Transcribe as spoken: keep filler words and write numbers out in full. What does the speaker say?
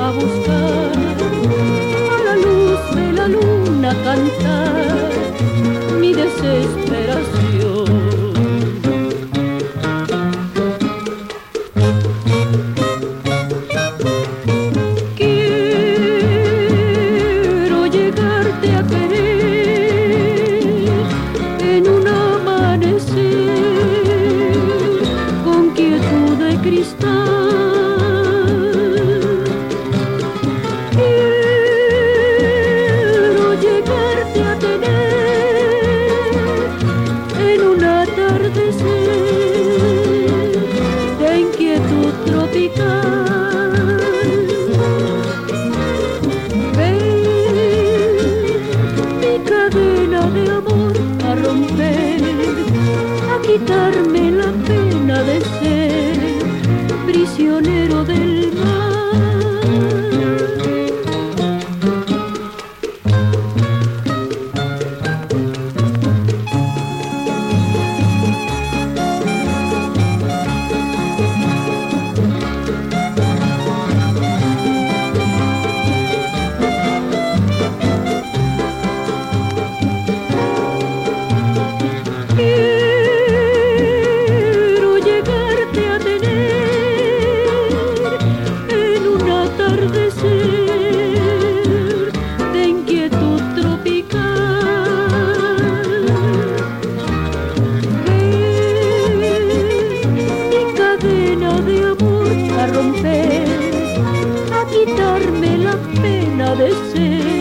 a buscar, a la luz de la luna cantar mi desesperación. Quiero llegarte a querer en un amanecer con quietud de cristal. Quiero llegarte a tener en un atardecer de inquietud tropical. Ven mi cadena de amor a romper, a quitarme la pena de ser prisionero del mar. Quiero llegarte a tener en un atardecer de inquietud tropical. Ven mi cadena de amor a romper, a quitarme la pena de ser